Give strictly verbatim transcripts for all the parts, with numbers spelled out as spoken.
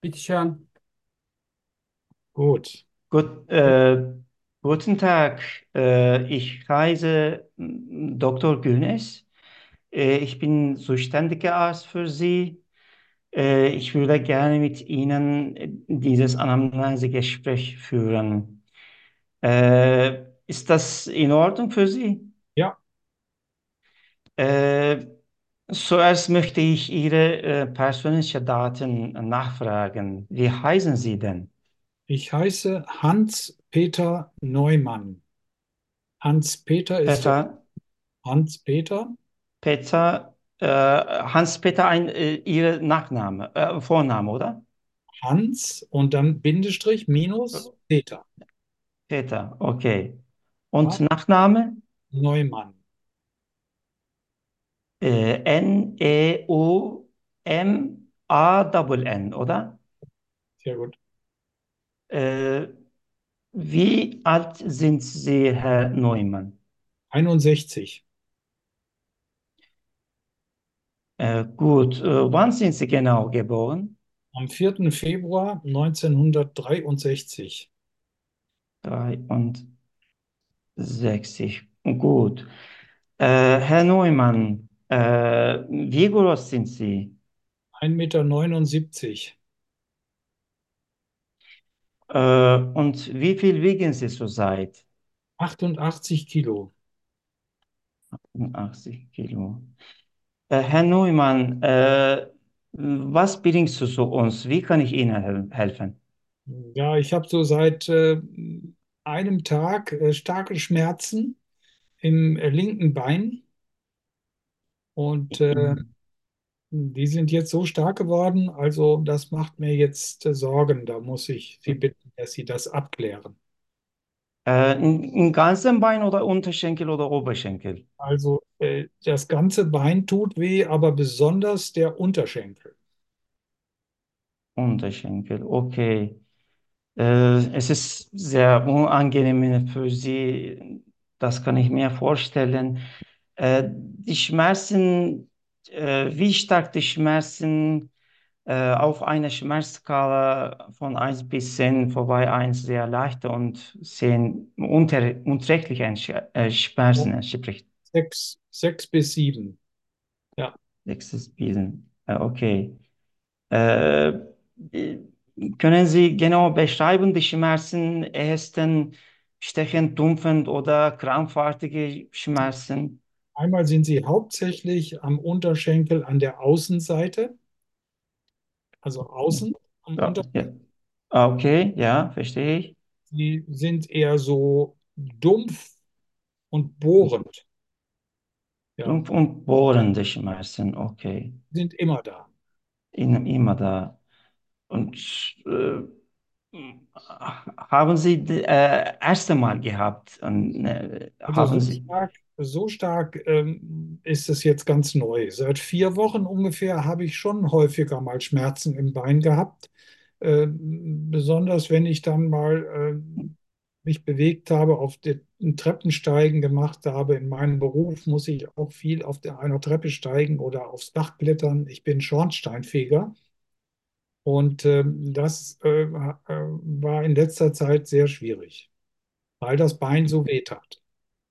Bitteschön. Gut. Gut, äh, guten Tag. Äh, ich heiße mm, Doktor Günes. Äh, ich bin zuständiger Arzt für Sie. Äh, ich würde gerne mit Ihnen äh, dieses Anamnesegespräch führen. Äh, ist das in Ordnung für Sie? Ja, Äh, Zuerst möchte ich Ihre äh, persönlichen Daten nachfragen. Wie heißen Sie denn? ich heiße Hans-Peter Neumann. Hans-Peter ist der Peter? Hans-Peter, Peter, äh, Hans-Peter, ein, äh, Ihr Nachname, äh, Vorname, oder? Hans und dann Bindestrich minus Peter. Peter, okay. Und Ja, Nachname? Neumann. Äh, N E U M A N N, oder? Sehr gut. Äh, Wie alt sind Sie, Herr Neumann? einundsechzig. Äh, gut, äh, wann sind Sie genau geboren? Am vierten Februar neunzehnhundertdreiundsechzig. dreiundsechzig. Gut. Äh, Herr Neumann, äh, wie groß sind Sie? ein Meter. neunundsiebzig. Äh, und wie viel wiegen Sie zurzeit? achtundachtzig Kilo. achtzig Kilo. Äh, Herr Neumann, äh, was bringst du zu uns? Wie kann ich Ihnen hel helfen? Ja, ich habe so seit äh, einem Tag äh, starke Schmerzen im äh, linken Bein und äh, die sind jetzt so stark geworden, also das macht mir jetzt äh, Sorgen. Da muss ich Sie bitten, dass Sie das abklären. Äh, in, in ganzem Bein oder Unterschenkel oder Oberschenkel? Also äh, das ganze Bein tut weh, aber besonders der Unterschenkel. Unterschenkel, okay. Äh, es ist sehr unangenehm für Sie, das kann ich mir vorstellen. Äh, die Schmerzen, äh, wie stark die Schmerzen äh, auf einer Schmerzskala von eins bis zehn, wobei eins sehr leicht und zehn unter, unträglich ein Sch äh, So Schmerzen entspricht. Sechs, sechs bis sieben. Ja, Sechs bis sieben. Äh, okay. Äh, äh, Können Sie genau beschreiben, die Schmerzen, ersten stechend, dumpfend oder krampfartige Schmerzen? einmal sind sie hauptsächlich am Unterschenkel an der Außenseite, also außen am Ja, ja. Unterschenkel. Ah, okay, ja, verstehe ich. Die sind eher so dumpf und bohrend. Ja, Dumpf und bohrende Schmerzen, okay. sind immer da. In, immer da. Und äh, haben Sie das äh, erste Mal gehabt? Und, äh, Also haben so Sie, stark, so stark ähm, ist es jetzt ganz neu. Seit vier Wochen ungefähr habe ich schon häufiger mal Schmerzen im Bein gehabt. Ähm, besonders wenn ich dann mal ähm, mich bewegt habe, auf den Treppensteigen gemacht habe. In meinem Beruf muss ich auch viel auf der, einer Treppe steigen oder aufs Dach klettern. Ich bin Schornsteinfeger und ähm, das äh, äh, war in letzter Zeit sehr schwierig, weil das Bein so weh tat.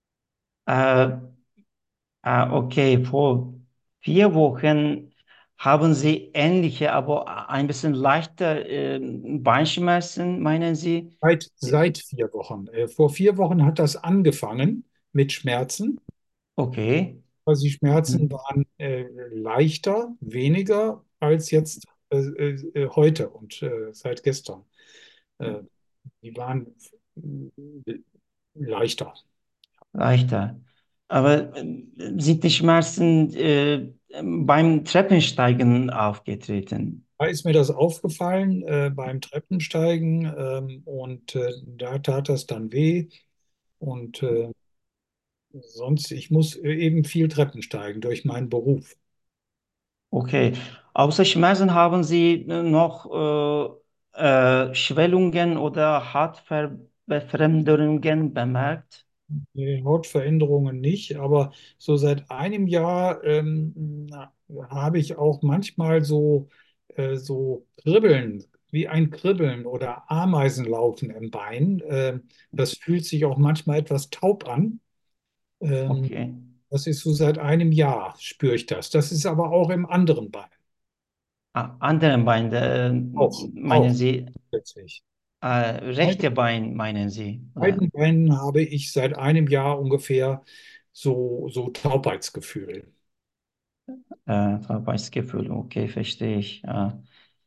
äh, Ah, okay, vor vier Wochen haben Sie ähnliche, aber ein bisschen leichter äh, Beinschmerzen, meinen Sie? Seit, seit vier Wochen. Äh, vor vier Wochen hat das angefangen mit Schmerzen. Okay. Also die Schmerzen Mhm. waren äh, leichter, weniger als jetzt äh, äh, heute und äh, seit gestern. Äh, die waren äh, leichter. Leichter. Aber äh, sind die Schmerzen äh, beim Treppensteigen aufgetreten? Da ist mir das aufgefallen äh, beim Treppensteigen ähm, und äh, da tat das dann weh. Und äh, sonst, ich muss äh, eben viel Treppen steigen durch meinen Beruf. Okay. Außer Schmerzen haben Sie äh, noch äh, äh, Schwellungen oder Hautveränderungen bemerkt? Nee, Hautveränderungen nicht, aber so seit einem Jahr ähm, na, habe ich auch manchmal so, äh, so Kribbeln. wie ein Kribbeln oder Ameisenlaufen im Bein. Ähm, das fühlt sich auch manchmal etwas taub an. Ähm, Okay. Das ist so seit einem Jahr spüre ich das. Das ist aber auch im anderen Bein. Ah, anderen Bein, äh, Auch, meinen auch Sie, plötzlich. äh, Beide, rechte Bein meinen Sie, oder? beiden Beinen habe ich seit einem Jahr ungefähr so, so Taubheitsgefühl. Äh, Arbeitsgefühl, okay, verstehe ich. Ja.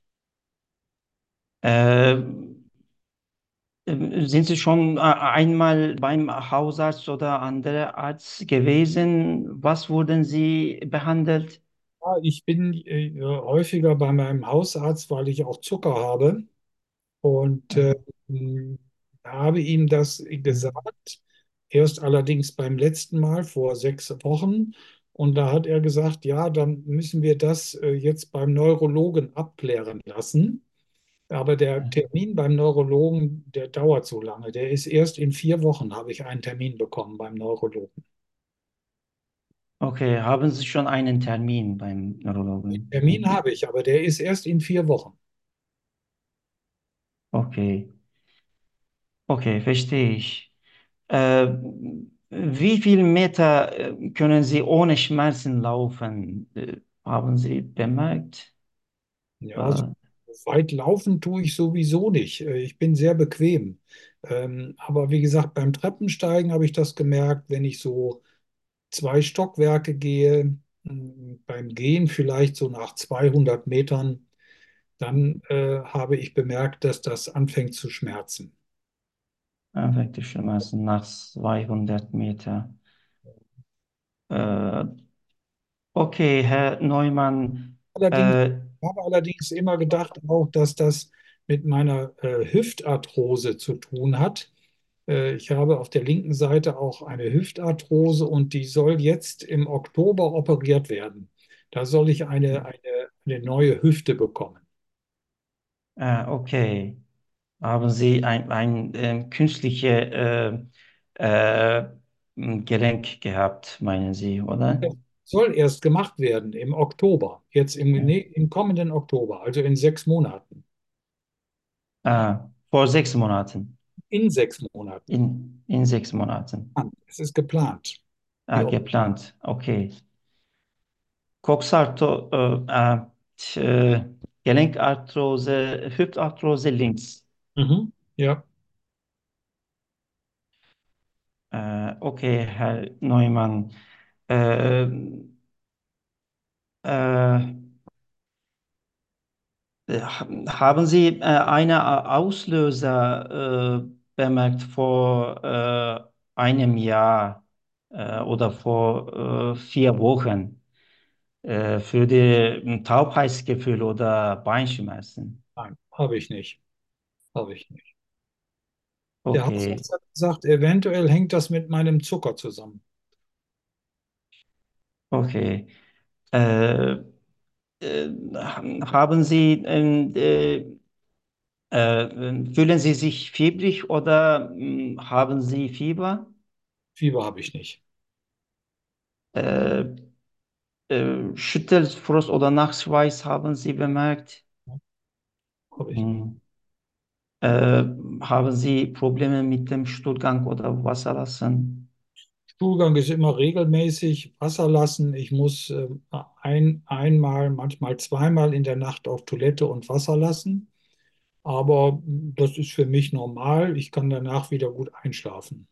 Äh, sind Sie schon äh, einmal beim Hausarzt oder anderer Arzt gewesen? Was wurden Sie behandelt? Ja, ich bin äh, häufiger bei meinem Hausarzt, weil ich auch Zucker habe. Und äh, mh, habe ihm das gesagt, erst allerdings beim letzten Mal vor sechs Wochen. Und da hat er gesagt, ja, dann müssen wir das äh, jetzt beim Neurologen abklären lassen. Aber der Termin beim Neurologen, der dauert so lange. Der ist erst in vier Wochen, habe ich einen Termin bekommen beim Neurologen. Okay, haben Sie schon einen Termin beim Neurologen? Termin habe ich, aber der ist erst in vier Wochen. Okay, okay, verstehe ich. Äh, wie viel Meter äh, können Sie ohne Schmerzen laufen? Äh, haben Sie bemerkt? Ja, also Äh, weit laufen tue ich sowieso nicht. Äh, Ich bin sehr bequem. Ähm, aber wie gesagt, beim Treppensteigen habe ich das gemerkt, wenn ich so zwei Stockwerke gehe, mh, beim Gehen vielleicht so nach zweihundert Metern, dann äh, habe ich bemerkt, dass das anfängt zu schmerzen. Effektiv Schmerzen nach zweihundert Meter. Äh, okay, Herr Neumann. Allerdings, Äh, ich habe allerdings immer gedacht auch, dass das mit meiner äh, Hüftarthrose zu tun hat. Äh, ich habe auf der linken Seite auch eine Hüftarthrose und die soll jetzt im Oktober operiert werden. Da soll ich eine, eine, eine neue Hüfte bekommen. äh, okay. Haben Sie ein, ein ähm, künstliche äh, äh, Gelenk gehabt, meinen Sie, oder? Das soll erst gemacht werden im Oktober, jetzt im, Ja. nee, im kommenden Oktober, also in sechs Monaten. Ah, vor sechs Monaten. In sechs Monaten. In, in sechs Monaten. Es ist geplant. Die Ah, Op- geplant. Okay. Coxarto, äh, äh, äh, Gelenkarthrose, Hüftarthrose links. Mhm. Ja. Äh, okay, Herr Neumann. Äh, äh, haben Sie äh, einen Auslöser äh, bemerkt vor äh, einem Jahr äh, oder vor äh, vier Wochen äh, für die Taubheitsgefühl oder Beinschmerzen? Nein, habe ich nicht. Habe ich nicht. Der Okay, Hausarzt hat gesagt, eventuell hängt das mit meinem Zucker zusammen. okay. Äh, äh, haben Sie, ähm, äh, äh, fühlen Sie sich fiebrig oder mh, haben Sie Fieber? Fieber habe ich nicht. Äh, äh, Schüttelfrost oder Nachtschweiß haben Sie bemerkt? Habe ich nicht. Hm. Äh, haben Sie Probleme mit dem Stuhlgang oder Wasserlassen? Stuhlgang ist immer regelmäßig. Wasser lassen. Ich muss äh, ein, einmal, manchmal zweimal in der Nacht auf Toilette und Wasser lassen. Aber das ist für mich normal. Ich kann danach wieder gut einschlafen.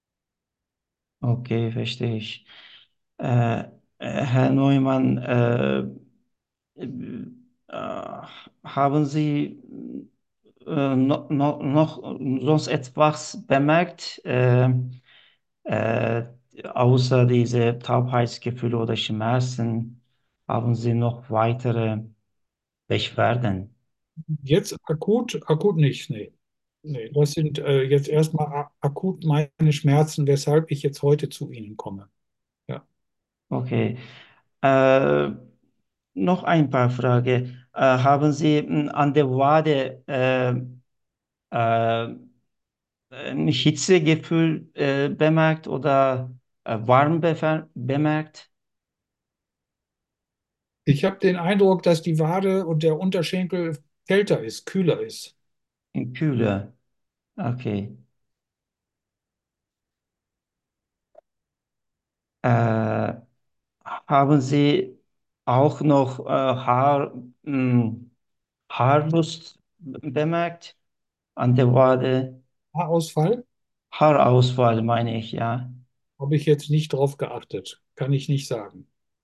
Okay, verstehe ich. Äh, äh, Herr Neumann, äh, äh, haben Sie äh, no, no, noch sonst etwas bemerkt, äh, äh, außer diese Taubheitsgefühle oder Schmerzen? Haben Sie noch weitere Beschwerden? Jetzt akut, akut nicht. Nee. Nee, das sind äh, jetzt erstmal a- akut meine Schmerzen, weshalb ich jetzt heute zu Ihnen komme. Ja. Okay. Äh, noch ein paar Fragen. Äh, haben Sie mh, an der Wade äh, äh, ein Hitzegefühl äh, bemerkt oder äh, warm befer- bemerkt? Ich habe den Eindruck, dass die Wade und der Unterschenkel kälter ist, kühler ist. in Kühle. Okay. Äh, Haben Sie auch noch äh, Haar, mh, Haarlust bemerkt an der Wade? Haarausfall Haarausfall meine ich, ja. habe ich jetzt nicht drauf geachtet, kann ich nicht sagen.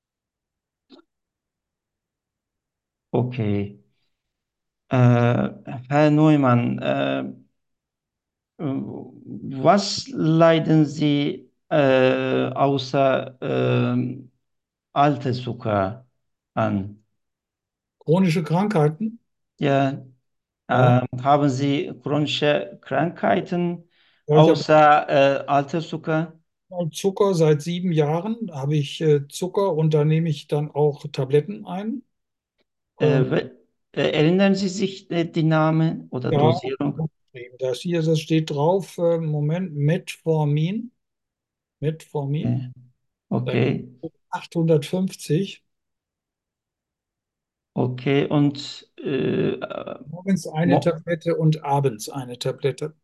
Okay. Äh, Herr Neumann, äh, was leiden Sie äh, außer ähm, Alterszucker an? Chronische Krankheiten, Ja, ja. äh, haben Sie chronische Krankheiten Ja, ich habe außer äh, Alterszucker? Zucker seit sieben Jahren, habe ich äh, Zucker und da nehme ich dann auch Tabletten ein. Äh, Ähm, we- äh, erinnern Sie sich äh, die Namen oder ja, Dosierung? das hier, das steht drauf, äh, Moment, Metformin, Metformin, Okay, da okay, achthundertfünfzig, okay. Und äh, äh, morgens eine mo Tablette und abends eine Tablette.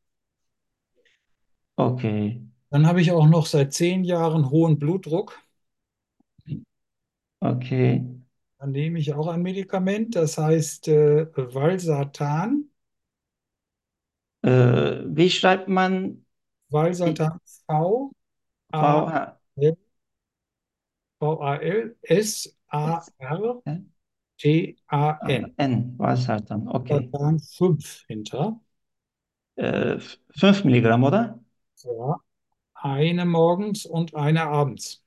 okay, Dann habe ich auch noch seit zehn Jahren hohen Blutdruck. okay. Dann nehme ich auch ein Medikament, das heißt äh, Valsartan. Äh, wie schreibt man die Valsartan V A V H? L V A L S A S- R äh, T A ah, N. N, was halt dann? Okay. Valsartan fünf hinter. Äh, fünf Milligramm, oder? Ja, eine morgens und eine abends.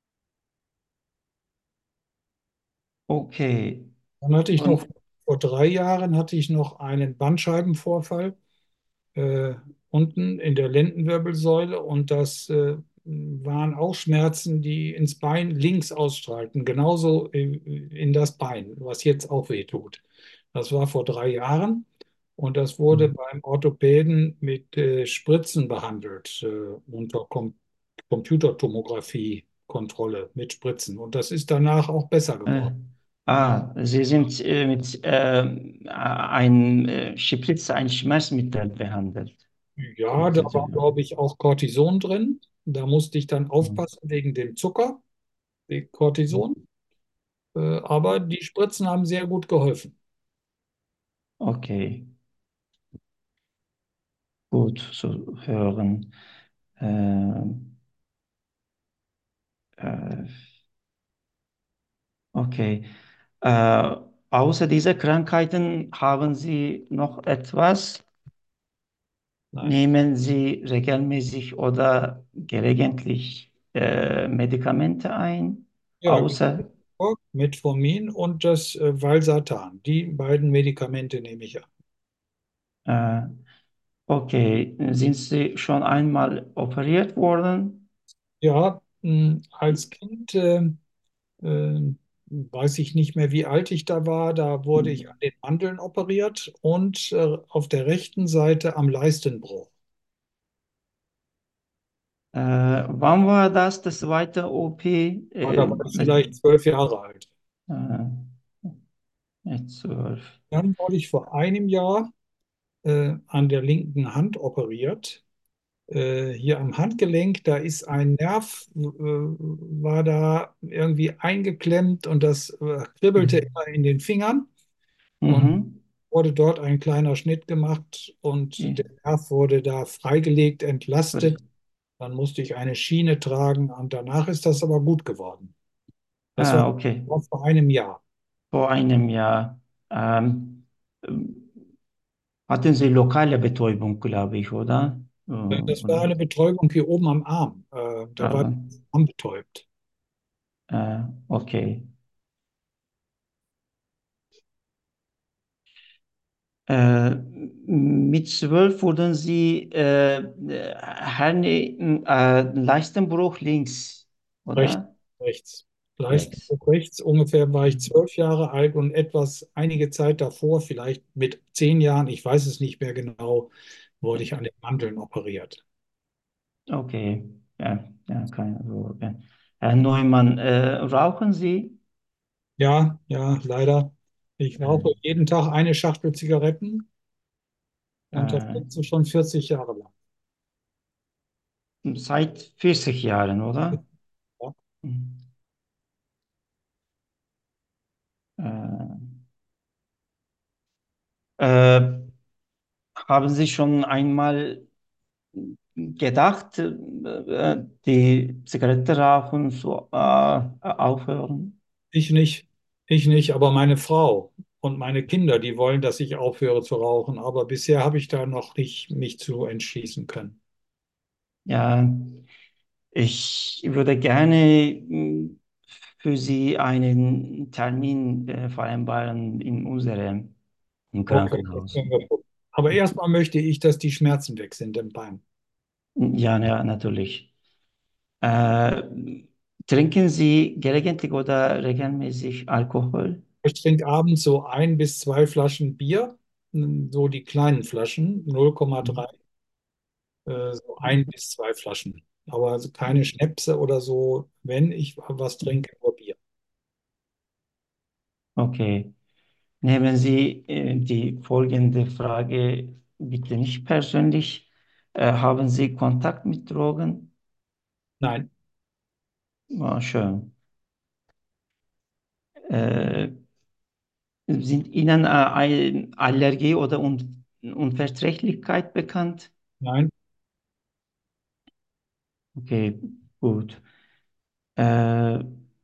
Okay. Dann hatte ich noch, Und vor drei Jahren hatte ich noch einen Bandscheibenvorfall äh, unten in der Lendenwirbelsäule und das äh, waren auch Schmerzen, die ins Bein links ausstrahlten, genauso in, in das Bein, was jetzt auch weh tut. Das war vor drei Jahren und das wurde beim Orthopäden mit äh, Spritzen behandelt, äh, unter Com Computertomographie-Kontrolle mit Spritzen. Und das ist danach auch besser äh, geworden. ah, Sie sind äh, mit ähm, äh, ein äh, Spritze, ein Schmerzmittel behandelt. Ja, da war, Sozusagen. glaube ich, auch Cortison drin. Da musste ich dann Mhm. aufpassen wegen dem Zucker, wegen Cortison. Äh, aber die Spritzen haben sehr gut geholfen. Okay, gut zu hören. Ähm, äh, okay. Äh, Außer dieser Krankheiten haben Sie noch etwas? Nein. Nehmen Sie regelmäßig oder gelegentlich äh, Medikamente ein? Ja, Außer, Metformin und das äh, Valsartan. Die beiden Medikamente nehme ich an. äh, okay, sind Sie schon einmal operiert worden? Ja, mh, als Kind äh, äh, weiß ich nicht mehr, wie alt ich da war. Da wurde ich an den Mandeln operiert und äh, auf der rechten Seite am Leistenbruch. Äh, Wann war das, das zweite O P? Ja, da Äh, war ich vielleicht zwölf Jahre alt. äh, nicht zwölf. Dann wurde ich vor einem Jahr äh, an der linken Hand operiert. Äh, hier am Handgelenk, da ist ein Nerv, äh, war da irgendwie eingeklemmt und das äh, kribbelte immer in den Fingern und Mhm. wurde dort ein kleiner Schnitt gemacht und der Nerv wurde da freigelegt, entlastet. Dann musste ich eine Schiene tragen und danach ist das aber gut geworden. Das war Ah, okay. vor einem Jahr. Vor einem Jahr. Ähm, ähm, Hatten Sie lokale Betäubung, glaube ich, oder? Äh, Äh, Das war oder? eine Betäubung hier oben am Arm. Äh, Da war der Äh, Arm betäubt. äh, okay. Äh, mit zwölf wurden Sie äh, Hernie, äh, Leistenbruch links, Rechts, oder? rechts. Rechts. Leistenburg rechts. Ungefähr war ich zwölf Jahre alt und etwas, einige Zeit davor, vielleicht mit zehn Jahren, ich weiß es nicht mehr genau, wurde ich an den Mandeln operiert. Okay. Ja, ja, keine Sorge. Herr Neumann, äh, rauchen Sie? Ja, ja, leider. Ich Äh, rauche jeden Tag eine Schachtel Zigaretten und das äh, jetzt so schon vierzig Jahre lang. Seit vierzig Jahren, oder? Ja. Mhm. Äh, äh, Haben Sie schon einmal gedacht, äh, die Zigarette rauchen zu äh, aufhören? Ich nicht, ich nicht, aber meine Frau und meine Kinder, die wollen, dass ich aufhöre zu rauchen, aber bisher habe ich da noch nicht mich zu entschließen können. Ja, ich würde gerne mh, für Sie einen Termin äh, vereinbaren in unserem im Okay, das Krankenhaus. können wir probieren. Aber erstmal möchte ich, dass die Schmerzen weg sind im Bein. Ja, ja, natürlich. Äh, Trinken Sie gelegentlich oder regelmäßig Alkohol? Ich trinke abends so ein bis zwei Flaschen Bier, so die kleinen Flaschen, null Komma drei, äh, so ein bis zwei Flaschen. Aber also keine Schnäpse oder so, wenn ich was trinke, nur Bier. Okay. Nehmen Sie äh, die folgende Frage bitte nicht persönlich. Äh, haben Sie Kontakt mit Drogen? Nein, Ah, schön. Äh, Sind Ihnen äh, ein Allergie oder Un Unverträglichkeit bekannt? nein, Okay, gut. Äh,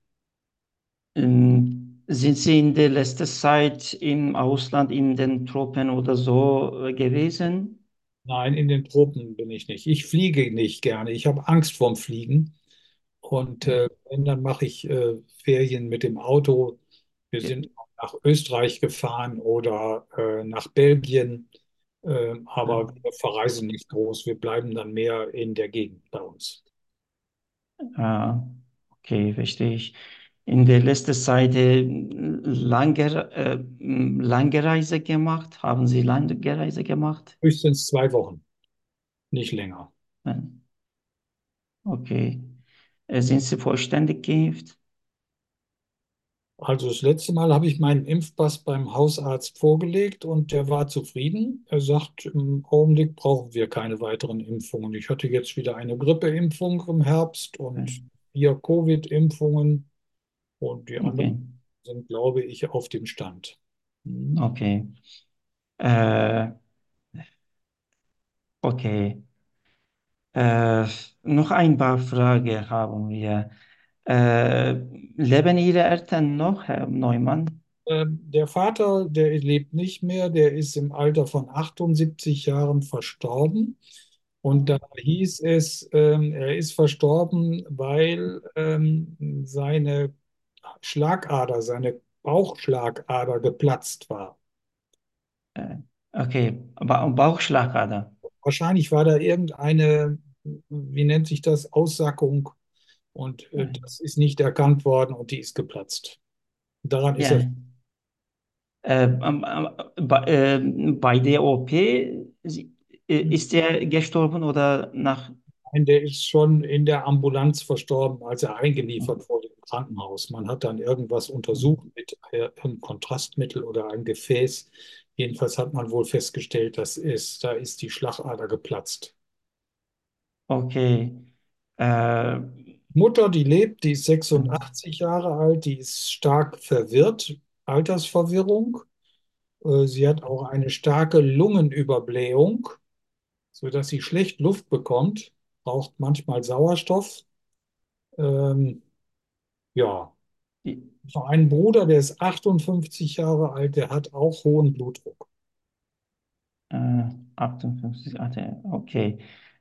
ähm, sind Sie in der letzten Zeit im Ausland, in den Tropen oder so äh, gewesen? nein, in den Tropen bin ich nicht. Ich fliege nicht gerne. Ich habe Angst vorm Fliegen. Und Ja, äh, wenn, dann mache ich äh, Ferien mit dem Auto. Wir ja, sind auch nach Österreich gefahren oder äh, nach Belgien. Äh, aber wir verreisen nicht groß. Wir bleiben dann mehr in der Gegend bei uns. ah, okay, verstehe ich. In der letzten Zeit äh, lange, äh, lange Reise gemacht? Haben Sie lange Reise gemacht? Höchstens zwei Wochen, nicht länger. Nein. Okay. Äh, sind Sie vollständig geimpft? Also das letzte Mal habe ich meinen Impfpass beim Hausarzt vorgelegt und der war zufrieden. Er sagt, im Augenblick brauchen wir keine weiteren Impfungen. Ich hatte jetzt wieder eine Grippeimpfung im Herbst und Nein. vier Covid-Impfungen und die anderen Okay, sind, glaube ich, auf dem Stand. Hm. okay. Äh, okay. Äh, Noch ein paar Fragen haben wir. Äh, Leben Ihre Eltern noch, Herr Neumann? Ähm, der Vater, der lebt nicht mehr, der ist im Alter von achtundsiebzig Jahren verstorben. Und da hieß es, ähm, er ist verstorben, weil ähm, seine Schlagader, seine Bauchschlagader geplatzt war. Äh, okay, ba Bauchschlagader. Wahrscheinlich war da irgendeine, wie nennt sich das, Aussackung und äh, Nein. das ist nicht erkannt worden und die ist geplatzt. Daran ist er. Ja. Äh, ähm, ähm, bei, äh, bei der O P sie- äh, ist er gestorben oder nach? Nein, der ist schon in der Ambulanz verstorben, als er eingeliefert wurde im Krankenhaus. Man hat dann irgendwas untersucht mit äh, einem Kontrastmittel oder einem Gefäß. Jedenfalls hat man wohl festgestellt, dass es, da ist die Schlagader geplatzt. Okay. Äh, Mutter, die lebt, die ist sechsundachtzig Jahre alt, die ist stark verwirrt, Altersverwirrung. Äh, Sie hat auch eine starke Lungenüberblähung, sodass sie schlecht Luft bekommt, braucht manchmal Sauerstoff. Ähm, ja. die- Noch einen Bruder, der ist achtundfünfzig Jahre alt, der hat auch hohen Blutdruck. äh, achtundfünfzig, ach, ja, okay.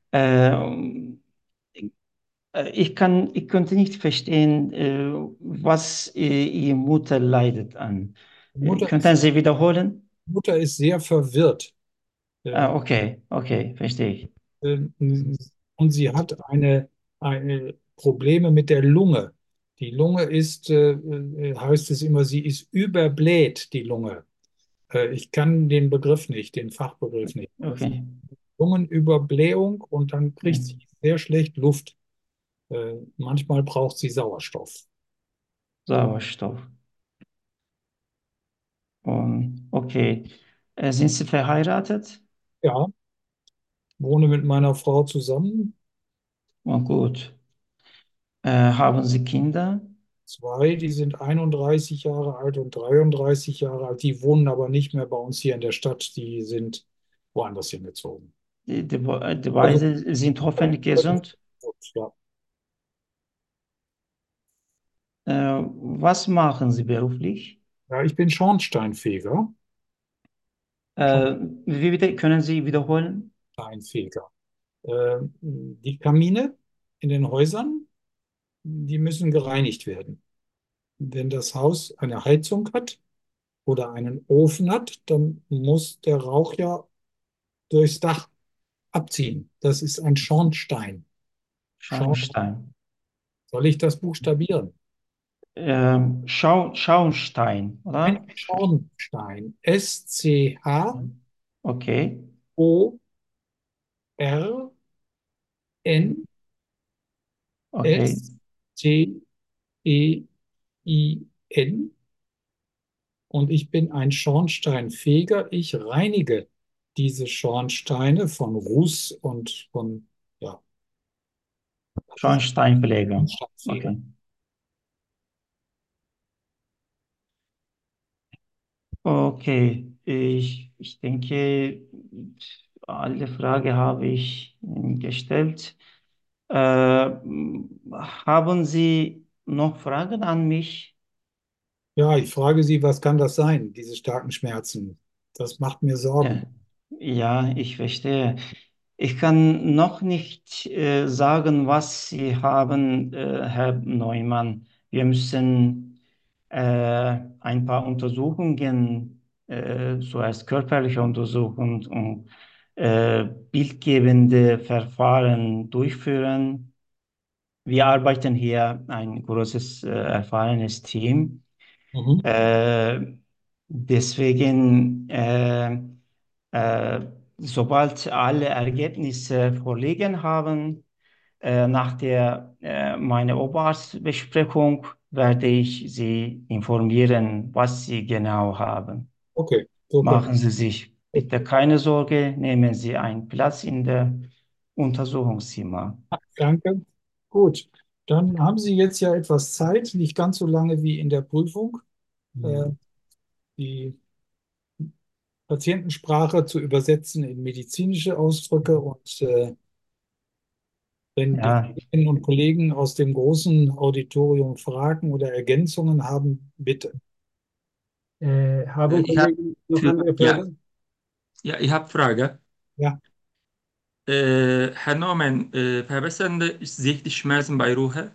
Äh, äh, ich kann, ich könnte nicht verstehen, äh, was äh, Ihre Mutter leidet an. Die Äh, Mutter ist, könnten Sie wiederholen? Mutter ist sehr verwirrt. Äh, Ah, okay, okay, verstehe ich. äh, und sie hat eine, eine Probleme mit der Lunge. Die Lunge ist, äh, äh, heißt es immer, sie ist überbläht, die Lunge. Äh, ich kann den Begriff nicht, den Fachbegriff nicht. Aber sie hat Okay, Lungenüberblähung und dann kriegt sie hm, sehr schlecht Luft. Äh, manchmal braucht sie Sauerstoff. Sauerstoff. Und, okay. Äh, sind Sie verheiratet? Ja, wohne mit meiner Frau zusammen. Oh, gut. Äh, haben Sie Kinder? Zwei, die sind einunddreißig Jahre alt und dreiunddreißig Jahre alt. Die wohnen aber nicht mehr bei uns hier in der Stadt. Die sind woanders hingezogen. Die, die, die Also, beiden sind hoffentlich gesund. ja. Äh, was machen Sie beruflich? Ja, ich bin Schornsteinfeger. Äh, wie bitte, können Sie wiederholen? Schornsteinfeger. Äh, die Kamine in den Häusern, die müssen gereinigt werden. Wenn das Haus eine Heizung hat oder einen Ofen hat, dann muss der Rauch ja durchs Dach abziehen. Das ist ein Schornstein. Schorn Schornstein. Soll ich das buchstabieren? Ähm, Schau Schauenstein, Ein oder? Schornstein. Okay, okay. S C H O R N S T E I N. Und ich bin ein Schornsteinfeger. Ich reinige diese Schornsteine von Ruß und von, ja, Schornsteinfeger. Schornsteinfeger. Okay. Okay, ich, ich denke, alle Frage habe ich Ihnen gestellt. Äh, haben Sie noch Fragen an mich? Ja, ich frage Sie, was kann das sein, diese starken Schmerzen? Das macht mir Sorgen. Ja, ja, ich verstehe. Ich kann noch nicht äh, sagen, was Sie haben, äh, Herr Neumann. Wir müssen äh, ein paar Untersuchungen, äh, zuerst körperliche Untersuchungen und äh, bildgebende Verfahren durchführen. Wir arbeiten hier ein großes, äh, erfahrenes Team. Mhm. Äh, deswegen, äh, äh, sobald alle Ergebnisse vorliegen haben, äh, nach der äh, meiner Oberarztbesprechung werde ich Sie informieren, was Sie genau haben. Okay, super. Machen Sie sich bitte keine Sorge, nehmen Sie einen Platz in der Untersuchungszimmer. Danke. Gut, dann haben Sie jetzt ja etwas Zeit, nicht ganz so lange wie in der Prüfung, Ja. äh, die Patientensprache zu übersetzen in medizinische Ausdrücke. Und äh, wenn die Ja, Kolleginnen und Kollegen aus dem großen Auditorium Fragen oder Ergänzungen haben, bitte. Äh, Äh, haben Ich habe Kollegen noch andere ja, Fragen? ja, ich habe Frage. Ja, Äh, Herr Norman, äh, verbessern sich die Schmerzen bei Ruhe?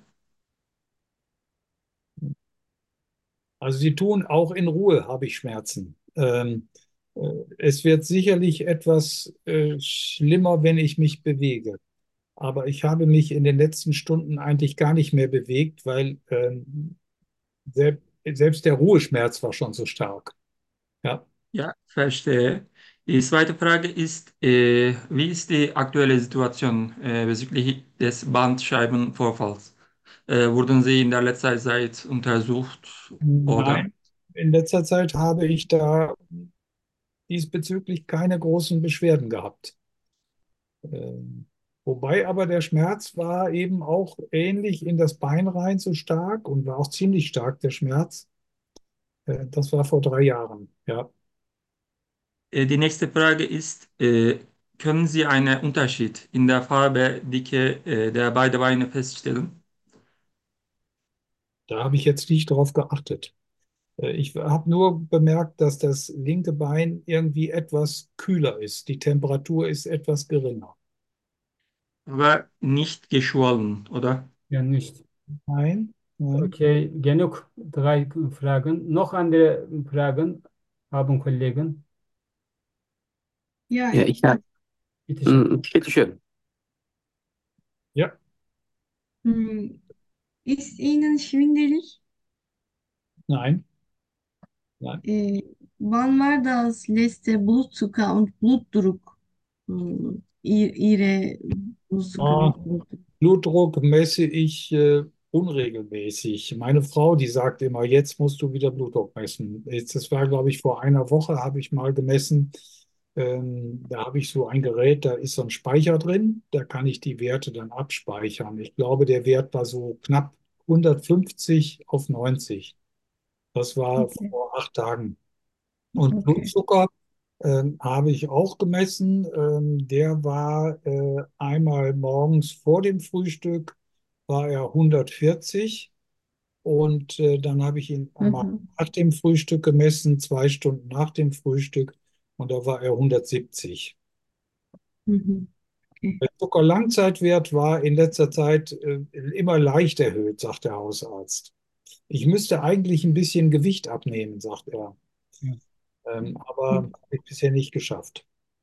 also sie tun auch in Ruhe, habe ich Schmerzen. Ähm, äh, es wird sicherlich etwas äh, schlimmer, wenn ich mich bewege. Aber ich habe mich in den letzten Stunden eigentlich gar nicht mehr bewegt, weil ähm, selbst, selbst der Ruheschmerz war schon so stark. Ja. Ja, verstehe. Die zweite Frage ist, äh, wie ist die aktuelle Situation äh, bezüglich des Bandscheibenvorfalls? Äh, wurden Sie in der letzten Zeit untersucht oder? Nein, in letzter Zeit habe ich da diesbezüglich keine großen Beschwerden gehabt. Ähm, wobei aber der Schmerz war eben auch ähnlich in das Bein rein so stark und war auch ziemlich stark, der Schmerz. Äh, das war vor drei Jahren. Ja, Äh, die nächste Frage ist, äh, können Sie einen Unterschied in der Farbe, Dicke äh, der beiden Beine feststellen? da habe ich jetzt nicht drauf geachtet. Äh, ich habe nur bemerkt, dass das linke Bein irgendwie etwas kühler ist. Die Temperatur ist etwas geringer. Aber nicht geschwollen, oder? Ja, nicht. Nein, nein. Okay, genug drei Fragen. Noch andere Fragen haben Kollegen? Ja, Ja, ich habe, Bitte schön. bitteschön. Ja, hm, ist Ihnen schwindelig? nein, nein. Äh, Wann war das letzte Blutzucker- und Blutdruck? Hm, Ihr, Ihre Blutzucker- Ah, und Blutdruck? Blutdruck messe ich. Äh, unregelmäßig. Meine Frau, die sagt immer, jetzt musst du wieder Blutdruck messen. Jetzt, das war, glaube ich, vor einer Woche habe ich mal gemessen. Ähm, da habe ich so ein Gerät, da ist so ein Speicher drin, da kann ich die Werte dann abspeichern. Ich glaube, der Wert war so knapp hundertfünfzig auf neunzig. Das war Okay, vor acht Tagen. Und okay. Blutzucker ähm, habe ich auch gemessen. Ähm, der war äh, einmal morgens vor dem Frühstück, war er hundertvierzig. Und äh, dann habe ich ihn einmal Mhm. nach dem Frühstück gemessen, zwei Stunden nach dem Frühstück. Und da war er hundertsiebzig. Mhm. Okay. Der Zuckerlangzeitwert war in letzter Zeit äh, immer leicht erhöht, sagt der Hausarzt. Ich müsste eigentlich ein bisschen Gewicht abnehmen, sagt er. Ja. Ähm, aber habe ich bisher nicht geschafft.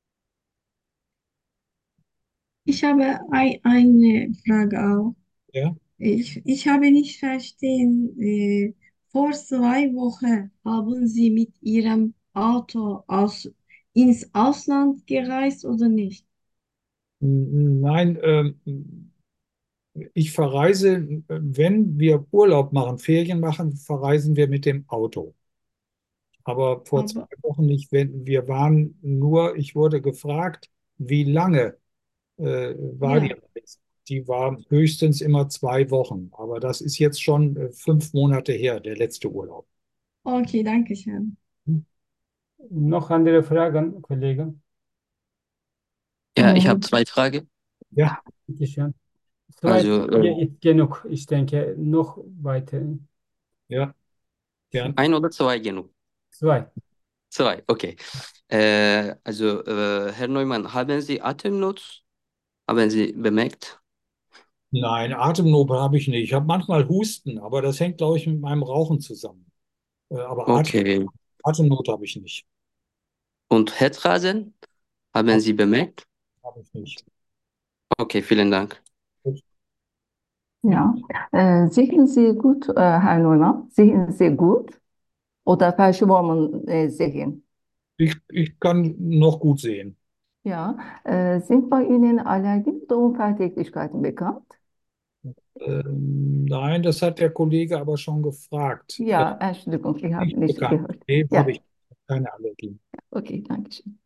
Ich habe ein, eine Frage auch. Ja? Ich, ich habe nicht verstehen. Äh, vor zwei Wochen haben Sie mit Ihrem Auto aus, ins Ausland gereist oder nicht? N- Nein, ähm, ich verreise, wenn wir Urlaub machen, Ferien machen, verreisen wir mit dem Auto. Aber vor zwei Aber Wochen nicht. Wenn, wir waren nur, ich wurde gefragt, wie lange äh, war die ja, Reise? Die war höchstens immer zwei Wochen. Aber das ist jetzt schon äh, fünf Monate her, der letzte Urlaub. okay, danke schön. Noch andere Fragen, Kollegen? Ja, ich Äh, habe zwei Fragen. Ja, Bitte schön. Zwei Also Fragen äh, ist genug. Ich denke, noch weiter. ja, gern. ein oder zwei genug? Zwei. Zwei, okay. Äh, also, äh, Herr Neumann, haben Sie Atemnot? Haben Sie bemerkt? Nein, Atemnot habe ich nicht. Ich habe manchmal Husten, aber das hängt, glaube ich, mit meinem Rauchen zusammen. Äh, aber Atem, Okay. Atemnot habe ich nicht. Und Herzrasen? Haben Habe Sie bemerkt? habe ich nicht. Okay, vielen Dank. Gut. Ja, äh, sehen Sie gut, äh, Herr Neumann? Sehen Sie gut oder verschwommen äh, sehen? Ich, ich kann noch gut sehen. Ja, äh, sind bei Ihnen Allergien oder Unverträglichkeiten bekannt? Ähm, nein, das hat der Kollege aber schon gefragt. Äh, Ja, Entschuldigung, ich habe nicht nicht bekannt. gehört. Nee, habe Ja, ich keine Allergie. okay, danke schön.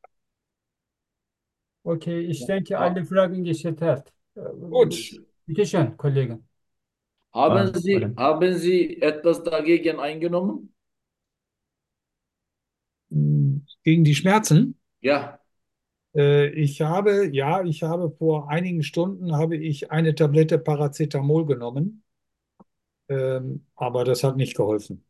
Okay, ich Ja. denke, Ha- alle Fragen gestellt. Äh, Gut. Bitte schön, Kollegen. Haben War, Sie, haben Sie etwas dagegen eingenommen? Hm, gegen die Schmerzen? Ja, Äh, ich habe, ja, ich habe vor einigen Stunden habe ich eine Tablette Paracetamol genommen, ähm, aber das hat nicht geholfen.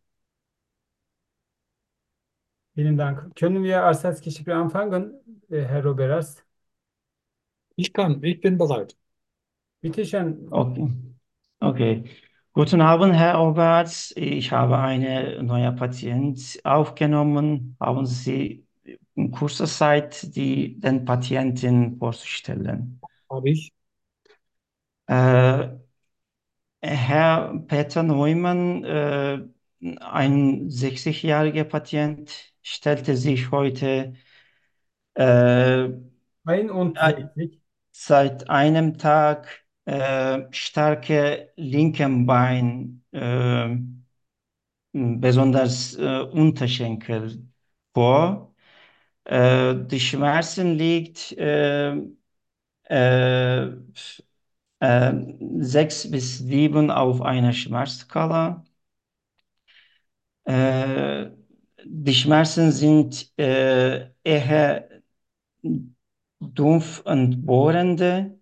Vielen Dank. Können wir als Erstgespräch anfangen, äh, Herr Oberast? Ich kann, ich bin bereit. Bitte schön. okay. Okay. Guten Abend, Herr Oberarzt. Ich habe eine neue Patient aufgenommen. Haben Sie in kurzer Zeit die, den Patienten vorzustellen? Habe ich. Äh, Herr Peter Neumann, äh, ein sechzigjähriger Patient, stellte sich heute äh, einundsechzig. seit einem Tag äh, starke linken Bein, äh, besonders äh, Unterschenkel vor. Äh, die Schmerzen liegt äh, äh, äh, sechs bis sieben auf einer Schmerzskala. Äh, die Schmerzen sind äh, eher dumpf und bohrende.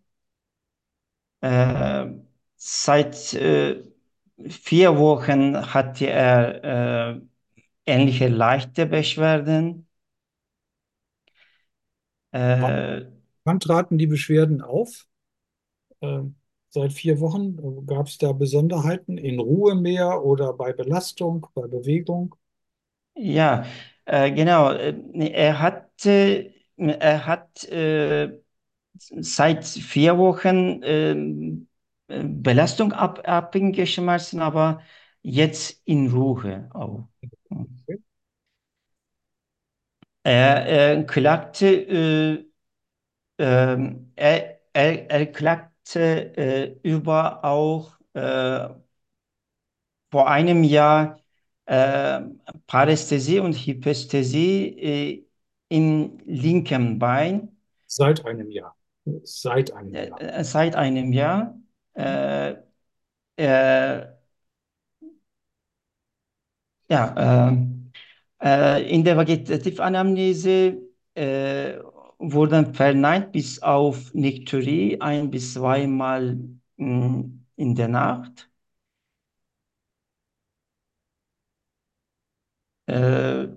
Äh, seit äh, vier Wochen hatte er äh, ähnliche leichte Beschwerden. Äh, Wann traten die Beschwerden auf? Ähm, seit vier Wochen gab es da Besonderheiten in Ruhe mehr oder bei Belastung, bei Bewegung? ja, äh, genau. Äh, Er hatte, er hat äh, seit vier Wochen ähm, äh, Belastung ab, abhängige Schmerzen, aber jetzt in Ruhe auch. Er, er klagte, äh, ähm, er, er, er klagte äh, über auch äh, vor einem Jahr äh, Parästhesie und Hypästhesie äh, im linken Bein. Seit einem Jahr. Seit einem Jahr. Äh, seit einem Jahr. Äh, äh, ja, ähm, äh, in der Vegetativanalyse äh, wurden verneint bis auf Nekturie ein bis zweimal mh, in der Nacht. Äh,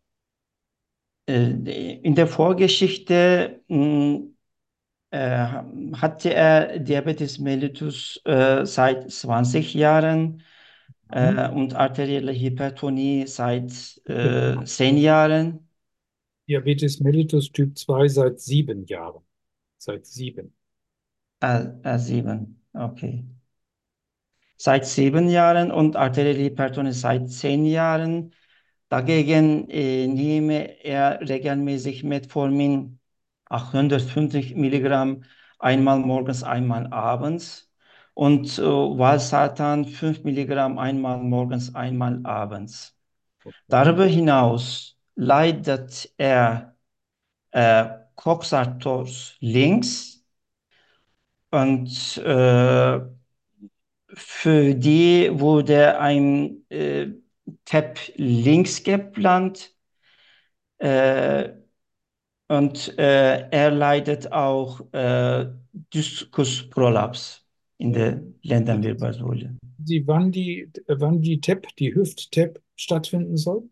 äh, in der Vorgeschichte mh, äh, hatte er Diabetes mellitus äh, seit zwanzig Jahren Hm? äh, und arterielle Hypertonie seit äh, zehn Jahren. Diabetes mellitus Typ zwei seit sieben Jahren. Seit sieben. Äh, äh, sieben, okay. Seit sieben Jahren und arterielle Hypertonie seit zehn Jahren. Dagegen äh, nehme er regelmäßig Metformin achthundertfünfzig Milligramm einmal morgens, einmal abends und äh, Valsartan fünf Milligramm einmal morgens, einmal abends. Okay. Darüber hinaus leidet er äh, Coxsackie links und äh, für die wurde ein äh, T E P links geplant. Äh, und äh, er leidet auch äh, Diskusprolaps in Ja. der Lendenwirbelsäule. Sie, wann die, wann die T E P, die Hüft-T E P stattfinden soll?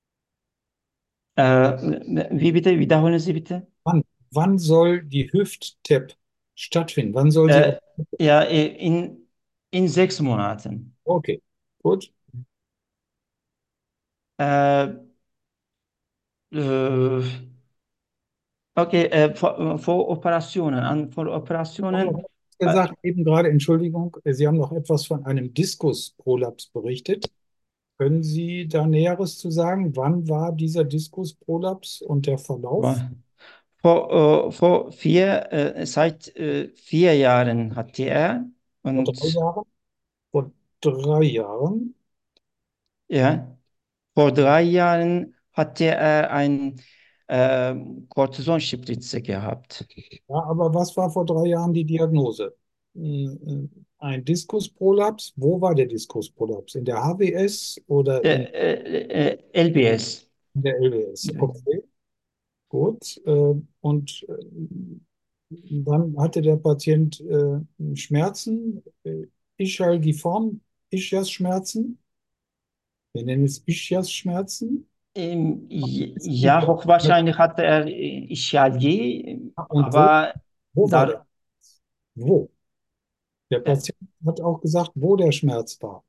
Äh, wie bitte? Wiederholen Sie bitte. Wann, wann soll die Hüft-T E P stattfinden? Wann soll sie? Äh, ja, äh, in, in sechs Monaten. Okay, gut. Äh, äh, okay, äh, vor, vor Operationen, an, vor Operationen. Äh, Gesagt, eben gerade, Entschuldigung, Sie haben noch etwas von einem Diskusprolaps berichtet. Können Sie da Näheres zu sagen? Wann war dieser Diskusprolaps und der Verlauf? vor, äh, vor vier, äh, seit äh, vier Jahren hatte er Vor drei und Jahren? Vor drei Jahren? ja. Vor drei Jahren hatte er ein äh, Cortisonspritze gehabt. Ja, aber was war vor drei Jahren die Diagnose? Mm, Ein Diskusprolaps. Wo war der Diskusprolaps? In der H W S oder Äh, in äh, äh, L B S. der L W S? Okay, gut. Äh, Und äh, dann hatte der Patient äh, Schmerzen, äh, Ischialgiform, Ischiasschmerzen. Wir nennen es Ischiasschmerzen. Ähm, j- ja, hochwahrscheinlich hatte er äh, Ischialgie, Und wo, aber wo war der? da, Wo? Der äh, Patient hat auch gesagt, wo der Schmerz war.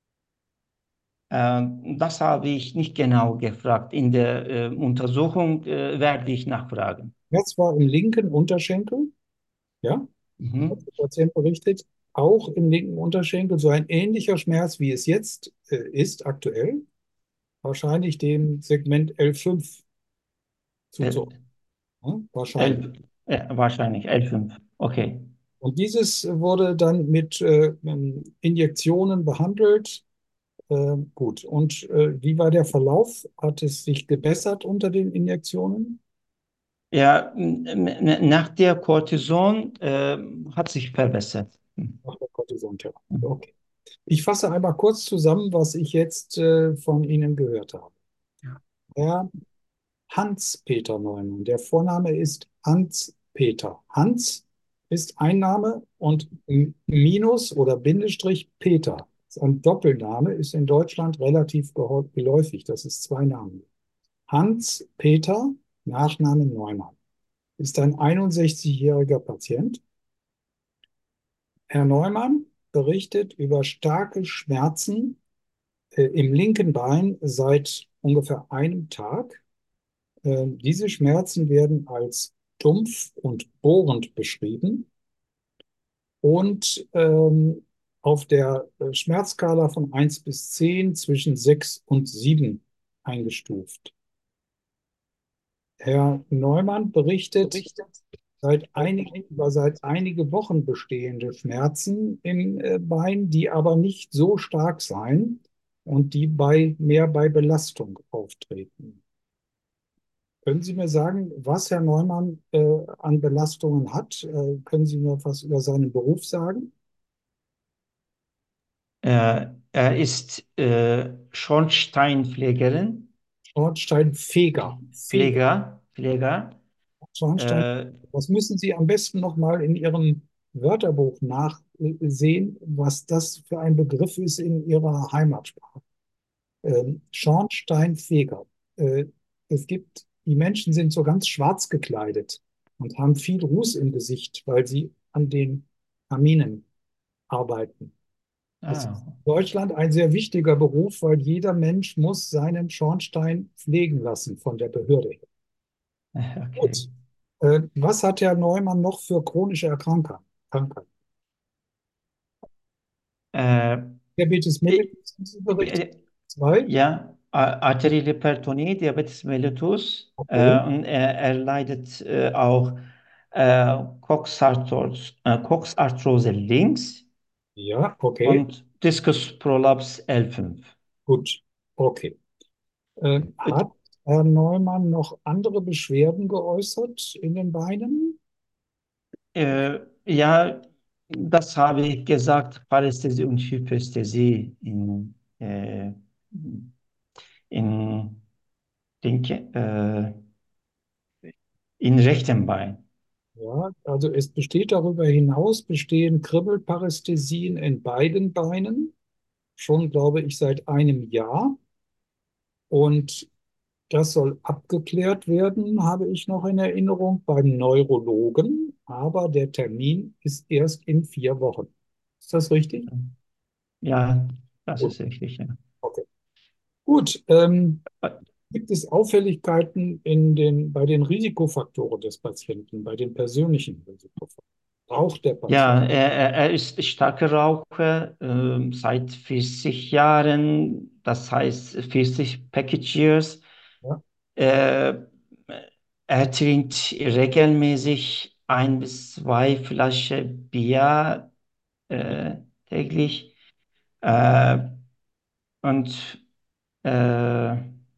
äh, das habe ich nicht genau gefragt. In der äh, Untersuchung äh, werde ich nachfragen. Schmerz war im linken Unterschenkel, ja, hat Mhm. der Patient berichtet, auch im linken Unterschenkel, so ein ähnlicher Schmerz, wie es jetzt äh, ist, aktuell, wahrscheinlich dem Segment L fünf Äh, zuzuordnen. Ja, wahrscheinlich. L, äh, wahrscheinlich L fünf. Okay. Und dieses wurde dann mit äh, Injektionen behandelt. Äh, gut. Und äh, wie war der Verlauf? Hat es sich gebessert unter den Injektionen? Ja, m- m- nach der Cortison äh, hat sich verbessert. Nach der Cortisontherapie. Mhm. Okay. Ich fasse einmal kurz zusammen, was ich jetzt äh, von Ihnen gehört habe. Ja. Herr Hans-Peter Neumann, der Vorname ist Hans-Peter. Hans ist ein Name und Minus oder Bindestrich Peter. Das ist ein Doppelname, ist in Deutschland relativ gehäu- geläufig. Das ist zwei Namen. Hans-Peter, Nachname Neumann, ist ein einundsechzigjähriger Patient. Herr Neumann berichtet über starke Schmerzen äh, im linken Bein seit ungefähr einem Tag. Ähm, diese Schmerzen werden als dumpf und bohrend beschrieben und ähm, auf der äh, Schmerzskala von eins bis zehn zwischen sechs und sieben eingestuft. Herr Neumann berichtet seit einigen, über seit einige Wochen bestehende Schmerzen im äh, Bein, die aber nicht so stark seien und die bei, mehr bei Belastung auftreten. Können Sie mir sagen, was Herr Neumann äh, an Belastungen hat? Äh, können Sie mir was über seinen Beruf sagen? Äh, er ist äh, Schornsteinfegerin, Schornsteinfeger. Feger. Pfleger, Pfleger. Schornstein. Äh, Das müssen Sie am besten noch mal in Ihrem Wörterbuch nachsehen, was das für ein Begriff ist in Ihrer Heimatsprache. Ähm, Schornsteinfeger. Äh, es gibt, die Menschen sind so ganz schwarz gekleidet und haben viel Ruß im Gesicht, weil sie an den Kaminen arbeiten. Das ist ah, in Deutschland ein sehr wichtiger Beruf, weil jeder Mensch muss seinen Schornstein pflegen lassen von der Behörde her. okay. Gut. Äh, was hat Herr Neumann noch für chronische Erkrankungen? Krankheiten? Äh, Diabetes äh, mellitus, haben Sie berichtet? äh, Zwei? ja, A- Arterielle Hypertonie, Diabetes mellitus, Okay. äh, und er, er leidet äh, auch äh, Coxarthros, äh, Coxarthrose links Ja, okay. und Diskusprolaps L fünf. Gut. Okay. Äh, hat Herr Neumann noch andere Beschwerden geäußert in den Beinen? Äh, ja, das habe ich gesagt, Parästhesie und Hypästhesie in, äh, in, denke, äh, in rechtem Bein. Ja, also es besteht darüber hinaus, bestehen Kribbelparästhesien in beiden Beinen, schon glaube ich seit einem Jahr. Und das soll abgeklärt werden, habe ich noch in Erinnerung, beim Neurologen. Aber der Termin ist erst in vier Wochen. Ist das richtig? Ja, das Gut. ist richtig. Ja. Okay. Gut. Ähm, gibt es Auffälligkeiten in den, bei den Risikofaktoren des Patienten, bei den persönlichen Risikofaktoren? Braucht der Patient? Ja, er, er er ist starker Raucher ähm, seit vierzig Jahren, das heißt vierzig Package Years. Ja, Äh, Er trinkt regelmäßig ein bis zwei Flaschen Bier äh, täglich. Äh, und äh,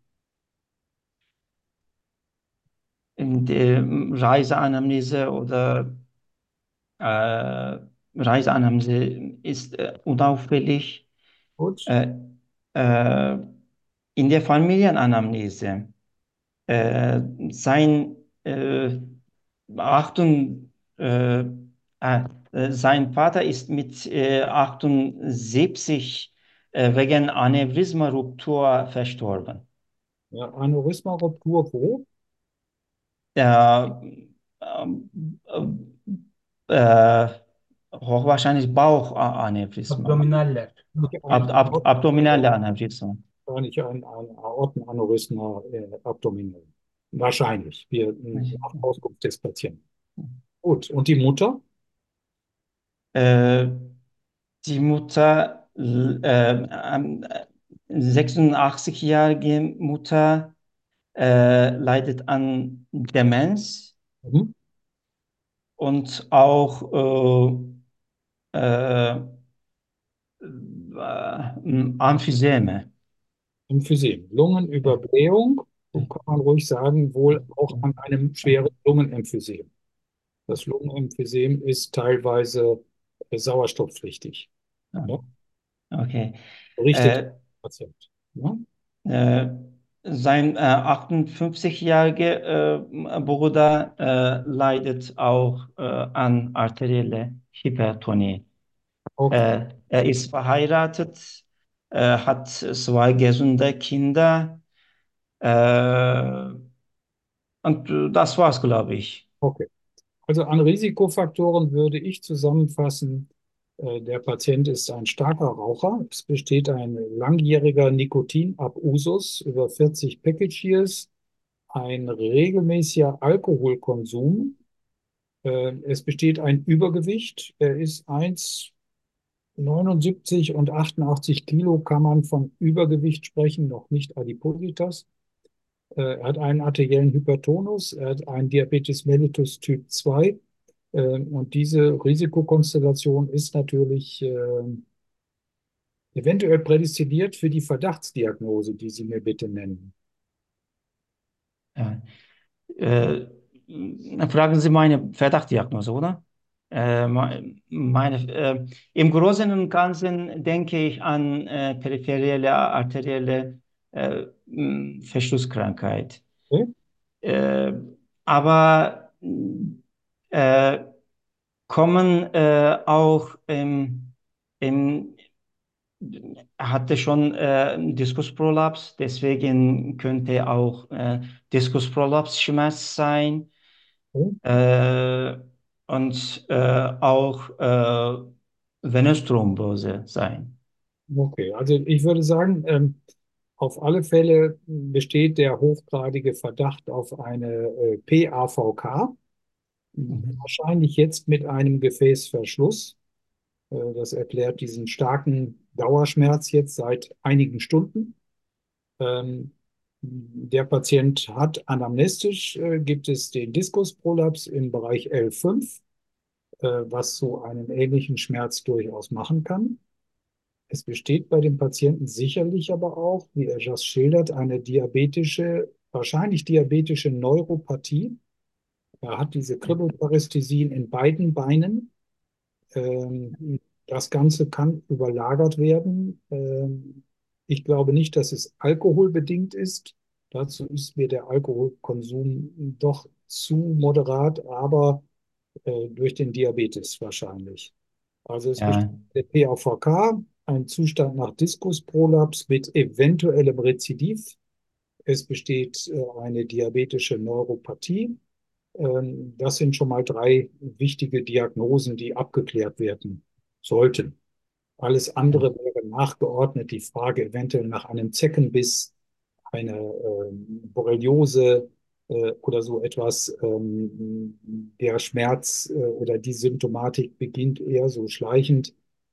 in der Reiseanamnese oder äh, Reiseanamnese ist äh, unauffällig. gut. Äh, äh, in der Familienanamnese äh, sein äh, Achtung, äh, äh, äh, sein Vater ist mit äh, achtundsiebzig äh, wegen Aneurysma-Ruptur verstorben. Ja, Aneurysma-Ruptur wo? Der, ähm, äh, äh, hochwahrscheinlich Bauchaneurysma. Abdominaler. Nicht ein Ab, ab, Aorten, abdominale Aneurysma. gar nicht ein, ein Aortenaneurysma äh, abdominal. Wahrscheinlich. Wir nach Auskunft des Patienten. Gut. Und die Mutter? Äh, die Mutter, äh, ähm, sechsundachtzig-jährige Mutter, äh, leidet an Demenz Mhm. und auch äh, äh, äh, Emphyseme. Emphysem. Lungenüberblähung, so kann man ruhig sagen, wohl auch an einem schweren Lungenemphysem. Das Lungenemphysem ist teilweise äh, sauerstoffpflichtig. Ja, Ja? okay. Berichtet der Äh, Patient. Ja? äh, sein äh, achtundfünfzig-jähriger äh, Bruder äh, leidet auch äh, an arterielle Hypertonie. Okay. Äh, er ist verheiratet, äh, hat zwei gesunde Kinder, äh, und äh, das war's, glaube ich. Okay. Also an Risikofaktoren würde ich zusammenfassen, äh, der Patient ist ein starker Raucher. Es besteht ein langjähriger Nikotinabusus über vierzig Package Years, ein regelmäßiger Alkoholkonsum. Äh, Es besteht ein Übergewicht. Er ist eins Komma neunundsiebzig und achtundachtzig Kilo kann man von Übergewicht sprechen, noch nicht Adipositas. Äh, Er hat einen arteriellen Hypertonus, er hat einen Diabetes mellitus Typ zwei. Äh, Und diese Risikokonstellation ist natürlich äh, eventuell prädestiniert für die Verdachtsdiagnose, die Sie mir bitte nennen. Ja. Äh, Dann fragen Sie meine Verdachtdiagnose, oder? Äh, me- meine, äh, Im Großen und Ganzen denke ich an äh, peripherile arterielle äh, mh, Verschlusskrankheit. Okay? Äh, aber äh, kommen äh, auch ähm, im, er hatte schon äh, Diskusprolaps, deswegen könnte auch äh, Diskusprolaps-Schmerz sein. Okay. Äh, und äh, auch äh, Venenthrombose sein. Okay, also ich würde sagen, ähm, auf alle Fälle besteht der hochgradige Verdacht auf eine äh, P A V K, Mhm. wahrscheinlich jetzt mit einem Gefäßverschluss. Äh, das erklärt diesen starken Dauerschmerz jetzt seit einigen Stunden. Ähm, Der Patient hat anamnestisch, äh, gibt es den Diskusprolaps im Bereich L fünf, äh, was so einen ähnlichen Schmerz durchaus machen kann. Es besteht bei dem Patienten sicherlich aber auch, wie er das schildert, eine diabetische, wahrscheinlich diabetische Neuropathie. Er hat diese Kribbelparästhesien in beiden Beinen. Ähm, Das Ganze kann überlagert werden. Ähm, Ich glaube nicht, dass es alkoholbedingt ist. Dazu ist mir der Alkoholkonsum doch zu moderat, aber äh, durch den Diabetes wahrscheinlich. Also es besteht Ja, der P A V K, ein Zustand nach Diskusprolaps mit eventuellem Rezidiv. Es besteht äh, eine diabetische Neuropathie. Ähm, Das sind schon mal drei wichtige Diagnosen, die abgeklärt werden sollten. Alles ja, andere wäre nachgeordnet. Die Frage eventuell nach einem Zeckenbiss, einer ähm, Borreliose äh, oder so etwas. Ähm, der Schmerz äh, oder die Symptomatik beginnt eher so schleichend.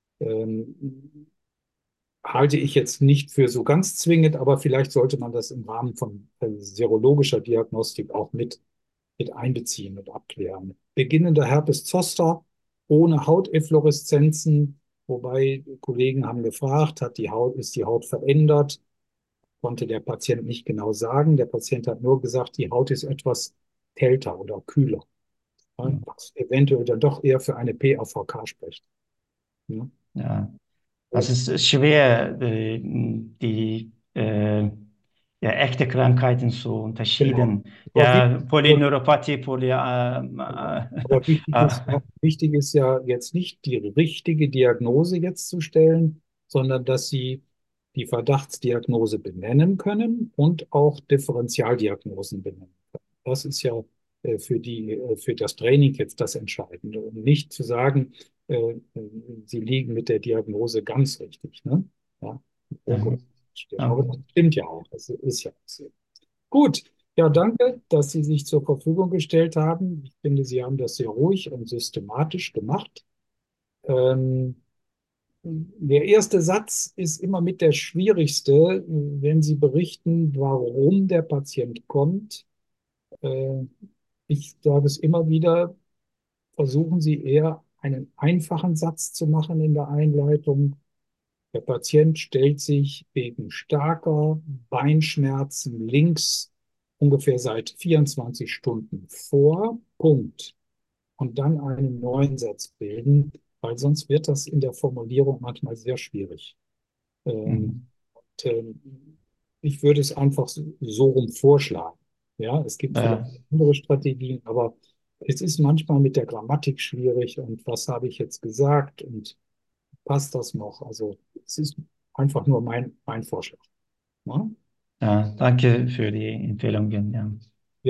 Ähm, Halte ich jetzt nicht für so ganz zwingend, aber vielleicht sollte man das im Rahmen von äh, serologischer Diagnostik auch mit, mit einbeziehen und abklären. Beginnender Herpes Zoster ohne Hauteffloreszenzen, wobei Kollegen haben gefragt, hat die Haut, ist die Haut verändert? Konnte der Patient nicht genau sagen. Der Patient hat nur gesagt, die Haut ist etwas kälter oder kühler, ja, was eventuell dann doch eher für eine P A V K spricht. Ja. ja. Also es ist schwer, äh, die äh, ja, echte Krankheiten zu Genau. unterschieden. Aber wie, Ja, Polyneuropathie, Poly, äh, äh, Aber wichtig äh, ist, ja- wichtig ist ja jetzt nicht die richtige Diagnose jetzt zu stellen, sondern dass Sie die Verdachtsdiagnose benennen können und auch Differentialdiagnosen benennen können. Das ist ja äh, für die, äh, für das Training jetzt das Entscheidende und nicht zu sagen, äh, äh, Sie liegen mit der Diagnose ganz richtig, ne? Ja, mhm. aber Okay. das stimmt ja auch. Das ist ja so. Gut, ja, danke, dass Sie sich zur Verfügung gestellt haben. Ich finde, Sie haben das sehr ruhig und systematisch gemacht. Ähm, Der erste Satz ist immer mit der schwierigste, wenn Sie berichten, warum der Patient kommt. Äh, Ich sage es immer wieder, versuchen Sie eher einen einfachen Satz zu machen in der Einleitung. Der Patient stellt sich wegen starker Beinschmerzen links ungefähr seit vierundzwanzig Stunden vor. Punkt. Und dann einen neuen Satz bilden, weil sonst wird das in der Formulierung manchmal sehr schwierig. Ähm, Mhm. und, ähm, Ich würde es einfach so, so rum vorschlagen. Ja, es gibt vielleicht Ja, andere Strategien, aber es ist manchmal mit der Grammatik schwierig und was habe ich jetzt gesagt und passt das noch? Also es ist einfach nur mein, mein Vorschlag. Ne? ja, danke für die Empfehlungen. Ja.